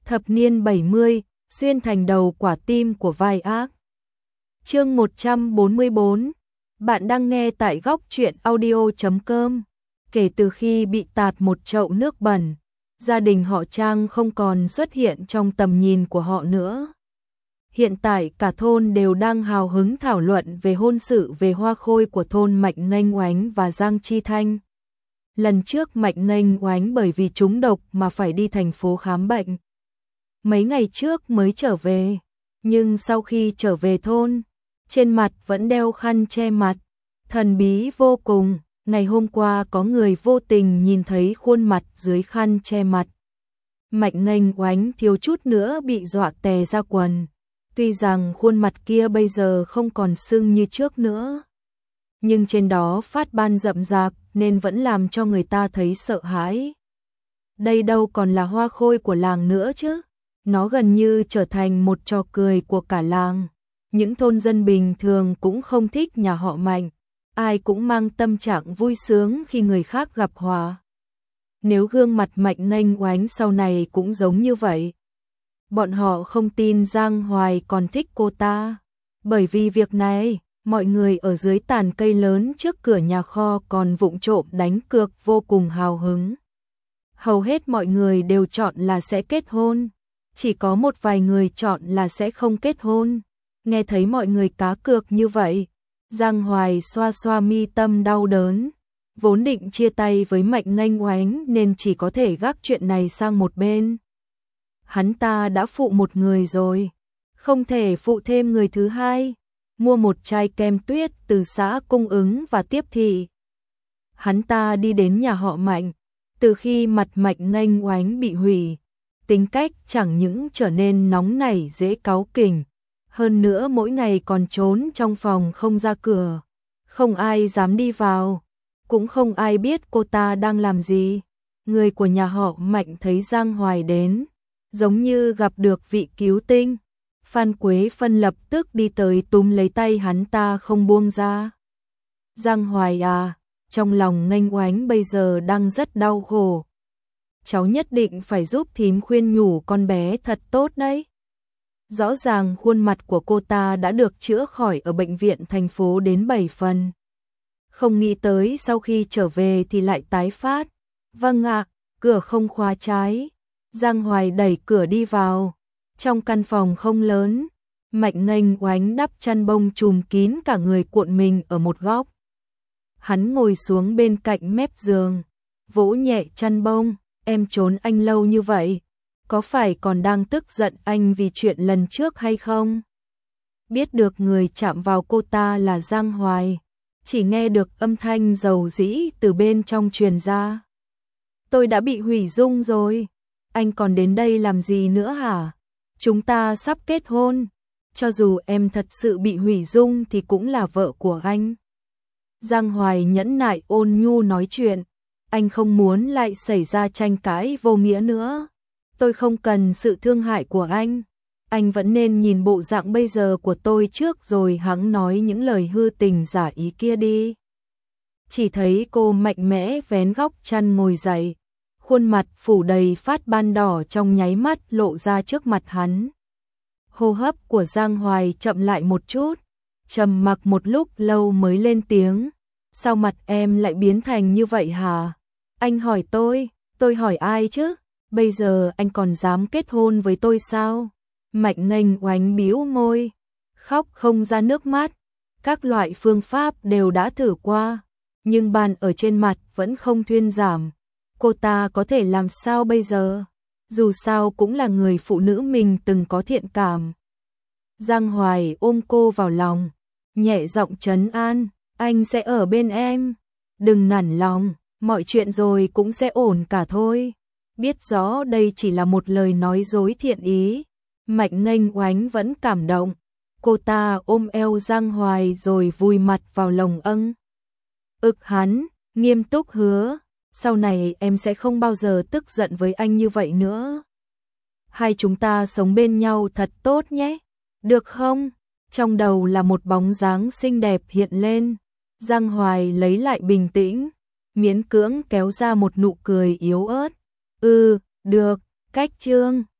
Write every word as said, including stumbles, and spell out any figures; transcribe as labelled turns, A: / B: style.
A: Thập niên bảy mươi, xuyên thành đầu quả tim của vai ác. Chương một trăm bốn mươi bốn. Bạn đang nghe tại góc truyện audio chấm com. Kể từ khi bị tạt một chậu nước bẩn, gia đình họ Trang không còn xuất hiện trong tầm nhìn của họ nữa. Hiện tại cả thôn đều đang hào hứng thảo luận về hôn sự về hoa khôi của thôn Mạnh Nghênh Oánh và Giang Chi Thanh. Lần trước Mạnh Nghênh Oánh bởi vì trúng độc mà phải đi thành phố khám bệnh. Mấy ngày trước mới trở về, nhưng sau khi trở về thôn, trên mặt vẫn đeo khăn che mặt, thần bí vô cùng. Ngày hôm qua có người vô tình nhìn thấy khuôn mặt dưới khăn che mặt. Mạnh Nghênh Oánh thiếu chút nữa bị dọa tè ra quần. Tuy rằng khuôn mặt kia bây giờ không còn sưng như trước nữa, nhưng trên đó phát ban rậm rạp nên vẫn làm cho người ta thấy sợ hãi. Đây đâu còn là hoa khôi của làng nữa chứ. Nó gần như trở thành một trò cười của cả làng. Những thôn dân bình thường cũng không thích nhà họ Mạnh. Ai cũng mang tâm trạng vui sướng khi người khác gặp họa. Nếu gương mặt Mạnh Nghênh Oánh sau này cũng giống như vậy, bọn họ không tin Giang Hoài còn thích cô ta. Bởi vì việc này, mọi người ở dưới tàn cây lớn trước cửa nhà kho còn vụng trộm đánh cược vô cùng hào hứng. Hầu hết mọi người đều chọn là sẽ kết hôn. Chỉ có một vài người chọn là sẽ không kết hôn. Nghe thấy mọi người cá cược như vậy, Giang Hoài xoa xoa mi tâm đau đớn. Vốn định chia tay với Mạnh Nghênh Oánh nên chỉ có thể gác chuyện này sang một bên. Hắn ta đã phụ một người rồi, không thể phụ thêm người thứ hai. Mua một chai kem tuyết từ xã cung ứng và tiếp thị. Hắn ta đi đến nhà họ Mạnh. Từ khi mặt Mạnh Nghênh Oánh bị hủy, tính cách chẳng những trở nên nóng nảy dễ cáu kỉnh, hơn nữa mỗi ngày còn trốn trong phòng không ra cửa. Không ai dám đi vào, cũng không ai biết cô ta đang làm gì. Người của nhà họ Mạnh thấy Giang Hoài đến, giống như gặp được vị cứu tinh. Phan Quế Phân lập tức đi tới túm lấy tay hắn ta không buông ra. Giang Hoài à, trong lòng Nghênh Oánh bây giờ đang rất đau khổ. Cháu nhất định phải giúp thím khuyên nhủ con bé thật tốt đấy. Rõ ràng khuôn mặt của cô ta đã được chữa khỏi ở bệnh viện thành phố đến bảy phần. Không nghĩ tới sau khi trở về thì lại tái phát. Vâng ạ, cửa không khóa trái. Giang Hoài đẩy cửa đi vào. Trong căn phòng không lớn, Mạnh Nghênh Oánh đắp chăn bông trùm kín cả người cuộn mình ở một góc. Hắn ngồi xuống bên cạnh mép giường, vỗ nhẹ chăn bông. Em trốn anh lâu như vậy, có phải còn đang tức giận anh vì chuyện lần trước hay không? Biết được người chạm vào cô ta là Giang Hoài, chỉ nghe được âm thanh dầu dĩ từ bên trong truyền ra. Tôi đã bị hủy dung rồi, anh còn đến đây làm gì nữa hả? Chúng ta sắp kết hôn, cho dù em thật sự bị hủy dung thì cũng là vợ của anh. Giang Hoài nhẫn nại ôn nhu nói chuyện. Anh không muốn lại xảy ra tranh cãi vô nghĩa nữa. Tôi không cần sự thương hại của anh. Anh vẫn nên nhìn bộ dạng bây giờ của tôi trước rồi hẵng nói những lời hư tình giả ý kia đi. Chỉ thấy cô mạnh mẽ vén góc chăn ngồi dậy. Khuôn mặt phủ đầy phát ban đỏ trong nháy mắt lộ ra trước mặt hắn. Hô hấp của Giang Hoài chậm lại một chút. Trầm mặc một lúc lâu mới lên tiếng. Sao mặt em lại biến thành như vậy hả? Anh hỏi tôi, tôi hỏi ai chứ? Bây giờ anh còn dám kết hôn với tôi sao? Mạnh Nghênh Oánh bĩu môi, khóc không ra nước mắt. Các loại phương pháp đều đã thử qua, nhưng ban ở trên mặt vẫn không thuyên giảm. Cô ta có thể làm sao bây giờ? Dù sao cũng là người phụ nữ mình từng có thiện cảm. Giang Hoài ôm cô vào lòng, nhẹ giọng trấn an, anh sẽ ở bên em. Đừng nản lòng. Mọi chuyện rồi cũng sẽ ổn cả thôi. Biết rõ đây chỉ là một lời nói dối thiện ý. Mạnh Nghênh Oánh vẫn cảm động. Cô ta ôm eo Giang Hoài rồi vùi mặt vào lồng âng. Ực hắn, nghiêm túc hứa. Sau này em sẽ không bao giờ tức giận với anh như vậy nữa. Hai chúng ta sống bên nhau thật tốt nhé. Được không? Trong đầu là một bóng dáng xinh đẹp hiện lên. Giang Hoài lấy lại bình tĩnh, miễn cưỡng kéo ra một nụ cười yếu ớt. Ừ, được, cách chương.